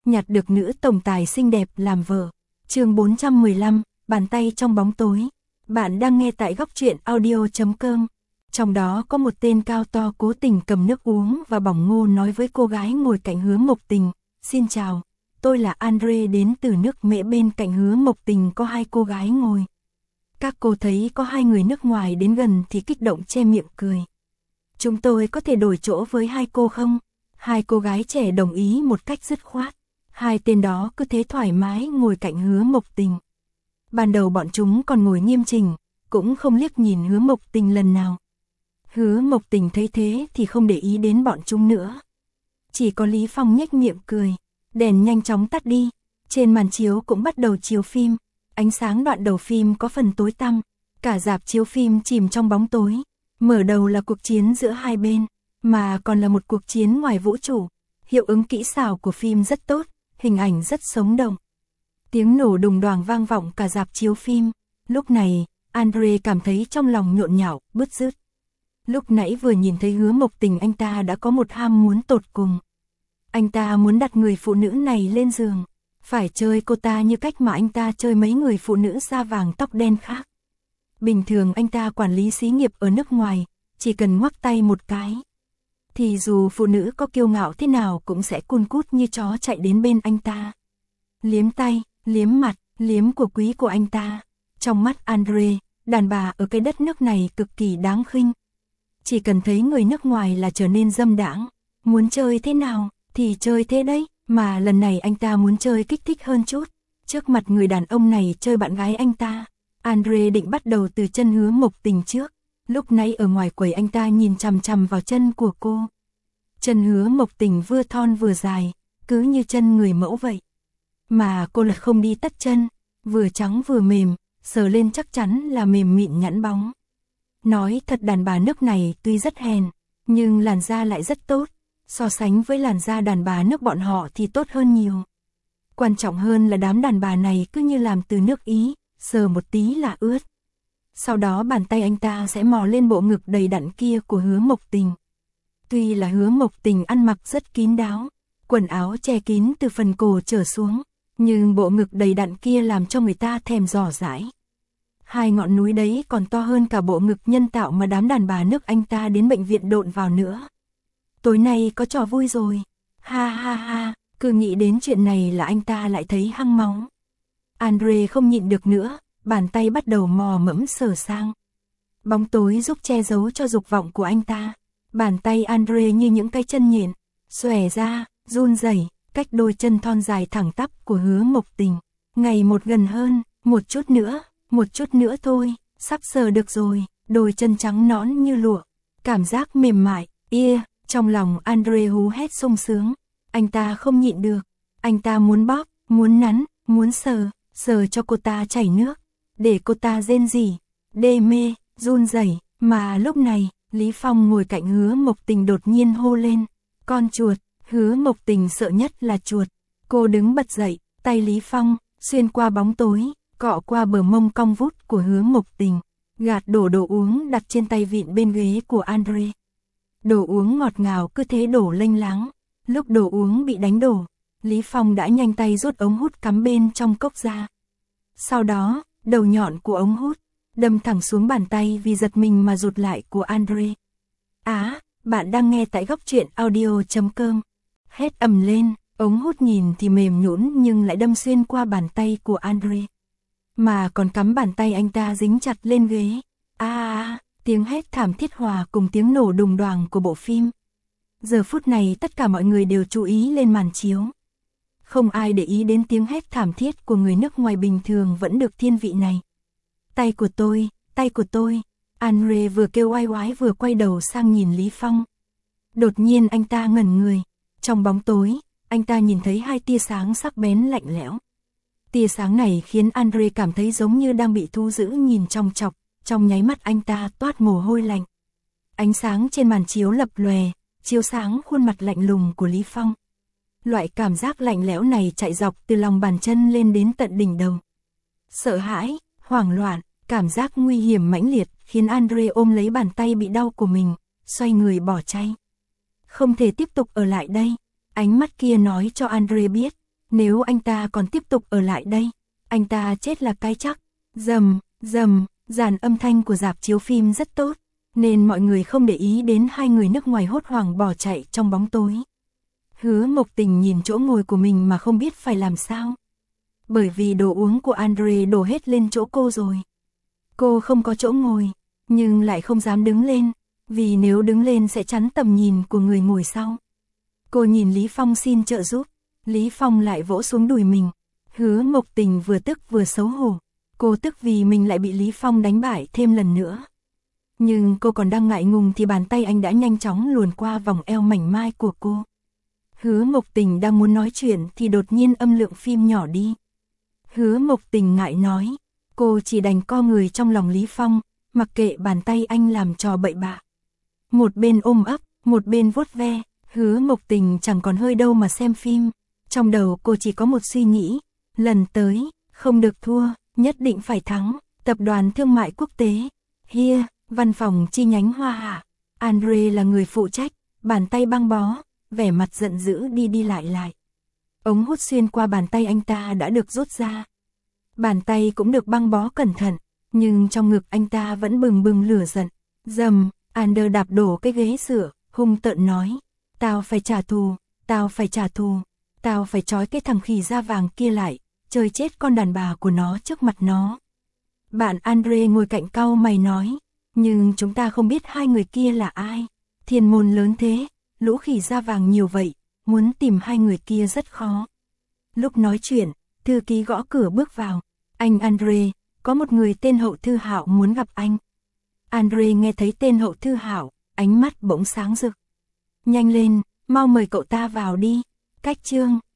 nhặt được nữ tổng tài xinh đẹp làm vợ. Chương 415, bàn tay trong bóng tối. Bạn đang nghe tại góc truyện audio.com. Trong đó có một tên cao to cố tình cầm nước uống và bỏng ngô nói với cô gái ngồi cạnh Hứa Mộc Tình, "Xin chào, tôi là Andre đến từ nước Mễ." Bên cạnh Hứa Mộc Tình có hai cô gái ngồi. Các cô thấy có hai người nước ngoài đến gần thì kích động che miệng cười. "Chúng tôi có thể đổi chỗ với hai cô không?" Hai cô gái trẻ đồng ý một cách dứt khoát. Hai tên đó cứ thế thoải mái ngồi cạnh Hứa Mộc Tình. Ban đầu bọn chúng còn ngồi nghiêm chỉnh, cũng không liếc nhìn Hứa Mộc Tình lần nào. Hứa Mộc Tình thấy thế thì không để ý đến bọn chúng nữa. Chỉ có Lý Phong nhếch miệng cười. Đèn nhanh chóng tắt đi. Trên màn chiếu cũng bắt đầu chiếu phim. Ánh sáng đoạn đầu phim có phần tối tăm. Cả rạp chiếu phim chìm trong bóng tối. Mở đầu là cuộc chiến giữa hai bên, mà còn là một cuộc chiến ngoài vũ trụ. Hiệu ứng kỹ xảo của phim rất tốt, hình ảnh rất sống động. Tiếng nổ đùng đoàng vang vọng cả rạp chiếu phim. Lúc này, Andre cảm thấy trong lòng nhộn nhạo, bứt rứt. Lúc nãy vừa nhìn thấy Hứa Mộc Tình, anh ta đã có một ham muốn tột cùng. Anh ta muốn đặt người phụ nữ này lên giường, phải chơi cô ta như cách mà anh ta chơi mấy người phụ nữ da vàng tóc đen khác. Bình thường anh ta quản lý xí nghiệp ở nước ngoài, chỉ cần ngoắc tay một cái thì dù phụ nữ có kiêu ngạo thế nào cũng sẽ cun cút như chó chạy đến bên anh ta. Liếm tay, liếm mặt, liếm của quý của anh ta. Trong mắt Andre, đàn bà ở cái đất nước này cực kỳ đáng khinh. Chỉ cần thấy người nước ngoài là trở nên dâm đãng, muốn chơi thế nào thì chơi thế đấy, mà lần này anh ta muốn chơi kích thích hơn chút. Trước mặt người đàn ông này chơi bạn gái anh ta, Andre định bắt đầu từ chân Hứa Mộc Tình trước. Lúc nãy ở ngoài quầy anh ta nhìn chằm chằm vào chân của cô. Chân Hứa Mộc Tình vừa thon vừa dài, cứ như chân người mẫu vậy. Mà cô lại không đi tất chân, vừa trắng vừa mềm, sờ lên chắc chắn là mềm mịn nhẵn bóng. Nói thật, đàn bà nước này tuy rất hèn, nhưng làn da lại rất tốt. So sánh với làn da đàn bà nước bọn họ thì tốt hơn nhiều. Quan trọng hơn là đám đàn bà này cứ như làm từ nước Ý, sờ một tí là ướt. Sau đó bàn tay anh ta sẽ mò lên bộ ngực đầy đặn kia của Hứa Mộc Tình. Tuy là Hứa Mộc Tình ăn mặc rất kín đáo, quần áo che kín từ phần cổ trở xuống, nhưng bộ ngực đầy đặn kia làm cho người ta thèm dò dãi. Hai ngọn núi đấy còn to hơn cả bộ ngực nhân tạo mà đám đàn bà nước anh ta đến bệnh viện độn vào nữa. Tối nay có trò vui rồi. Ha ha ha, cứ nghĩ đến chuyện này là anh ta lại thấy hăng máu. Andre không nhịn được nữa, bàn tay bắt đầu mò mẫm sờ sang. Bóng tối giúp che giấu cho dục vọng của anh ta. Bàn tay Andre như những cái chân nhện, xòe ra, run rẩy, cách đôi chân thon dài thẳng tắp của Hứa Mộc Tình. Ngày một gần hơn, một chút nữa thôi, sắp sờ được rồi. Đôi chân trắng nõn như lụa, cảm giác mềm mại, trong lòng Andre hú hét sung sướng. Anh ta không nhịn được, anh ta muốn bóp, muốn nắn, muốn sờ cho cô ta chảy nước, để cô ta rên rỉ, đê mê, run rẩy. Mà lúc này, Lý Phong ngồi cạnh Hứa Mộc Tình đột nhiên hô lên, "Con chuột!" Hứa Mộc Tình sợ nhất là chuột. Cô đứng bật dậy, tay Lý Phong xuyên qua bóng tối, cọ qua bờ mông cong vút của Hứa Mộc Tình, gạt đổ đồ uống đặt trên tay vịn bên ghế của Andre. Đồ uống ngọt ngào cứ thế đổ lênh láng. Lúc đồ uống bị đánh đổ, Lý Phong đã nhanh tay rút ống hút cắm bên trong cốc ra. Sau đó, đầu nhọn của ống hút đâm thẳng xuống bàn tay vì giật mình mà rụt lại của Andre. Bạn đang nghe tại góc truyện audio.com. Hét ầm lên, ống hút nhìn thì mềm nhũn nhưng lại đâm xuyên qua bàn tay của Andre. Mà còn cắm bàn tay anh ta dính chặt lên ghế. Tiếng hét thảm thiết hòa cùng tiếng nổ đùng đoàng của bộ phim. Giờ phút này tất cả mọi người đều chú ý lên màn chiếu. Không ai để ý đến tiếng hét thảm thiết của người nước ngoài bình thường vẫn được thiên vị này. Tay của tôi. Andre vừa kêu oai oái vừa quay đầu sang nhìn Lý Phong. Đột nhiên anh ta ngẩn người. Trong bóng tối, anh ta nhìn thấy hai tia sáng sắc bén lạnh lẽo. Tia sáng này khiến Andre cảm thấy giống như đang bị thú dữ nhìn chòng chọc. Trong nháy mắt anh ta toát mồ hôi lạnh. Ánh sáng trên màn chiếu lập lòe, chiếu sáng khuôn mặt lạnh lùng của Lý Phong. Loại cảm giác lạnh lẽo này chạy dọc từ lòng bàn chân lên đến tận đỉnh đầu. Sợ hãi, hoảng loạn, cảm giác nguy hiểm mãnh liệt khiến Andre ôm lấy bàn tay bị đau của mình, xoay người bỏ chạy. Không thể tiếp tục ở lại đây. Ánh mắt kia nói cho Andre biết, Nếu anh ta còn tiếp tục ở lại đây, anh ta chết là cái chắc. Rầm, rầm, dàn âm thanh của rạp chiếu phim rất tốt, nên mọi người không để ý đến hai người nước ngoài hốt hoảng bỏ chạy trong bóng tối. Hứa Mộc Tình nhìn chỗ ngồi của mình mà không biết phải làm sao. Bởi vì đồ uống của Andre đổ hết lên chỗ cô rồi. Cô không có chỗ ngồi, nhưng lại không dám đứng lên, vì nếu đứng lên sẽ chắn tầm nhìn của người ngồi sau. Cô nhìn Lý Phong xin trợ giúp, Lý Phong lại vỗ xuống đùi mình. Hứa Mộc Tình vừa tức vừa xấu hổ. Cô tức vì mình lại bị Lý Phong đánh bại thêm lần nữa. Nhưng cô còn đang ngại ngùng thì bàn tay anh đã nhanh chóng luồn qua vòng eo mảnh mai của cô. Hứa Mộc Tình đang muốn nói chuyện thì đột nhiên âm lượng phim nhỏ đi. Hứa Mộc Tình ngại nói, cô chỉ đành co người trong lòng Lý Phong, mặc kệ bàn tay anh làm trò bậy bạ. Một bên ôm ấp, một bên vuốt ve, Hứa Mộc Tình chẳng còn hơi đâu mà xem phim. Trong đầu cô chỉ có một suy nghĩ, lần tới, không được thua, nhất định phải thắng. Tập đoàn Thương mại Quốc tế, Here, văn phòng chi nhánh Hoa Hạ. Andre là người phụ trách, bàn tay băng bó, vẻ mặt giận dữ đi lại. Ống hút xuyên qua bàn tay anh ta đã được rút ra. Bàn tay cũng được băng bó cẩn thận, nhưng trong ngực anh ta vẫn bừng bừng lửa giận. Dầm, Andre đạp đổ cái ghế sữa, hung tợn nói, tao phải trả thù, tao phải trả thù, tao phải trói cái thằng khỉ da vàng kia lại, chơi chết con đàn bà của nó trước mặt nó. Bạn Andre ngồi cạnh cau mày nói, nhưng chúng ta không biết hai người kia là ai. Thiên môn lớn thế, lũ khỉ da vàng nhiều vậy, muốn tìm hai người kia rất khó. Lúc nói chuyện, thư ký gõ cửa bước vào. Anh Andre, có một người tên Hậu Thư Hạo muốn gặp anh. Andre nghe thấy tên Hậu Thư Hạo, ánh mắt bỗng sáng rực. Nhanh lên, mau mời cậu ta vào đi. Cách chương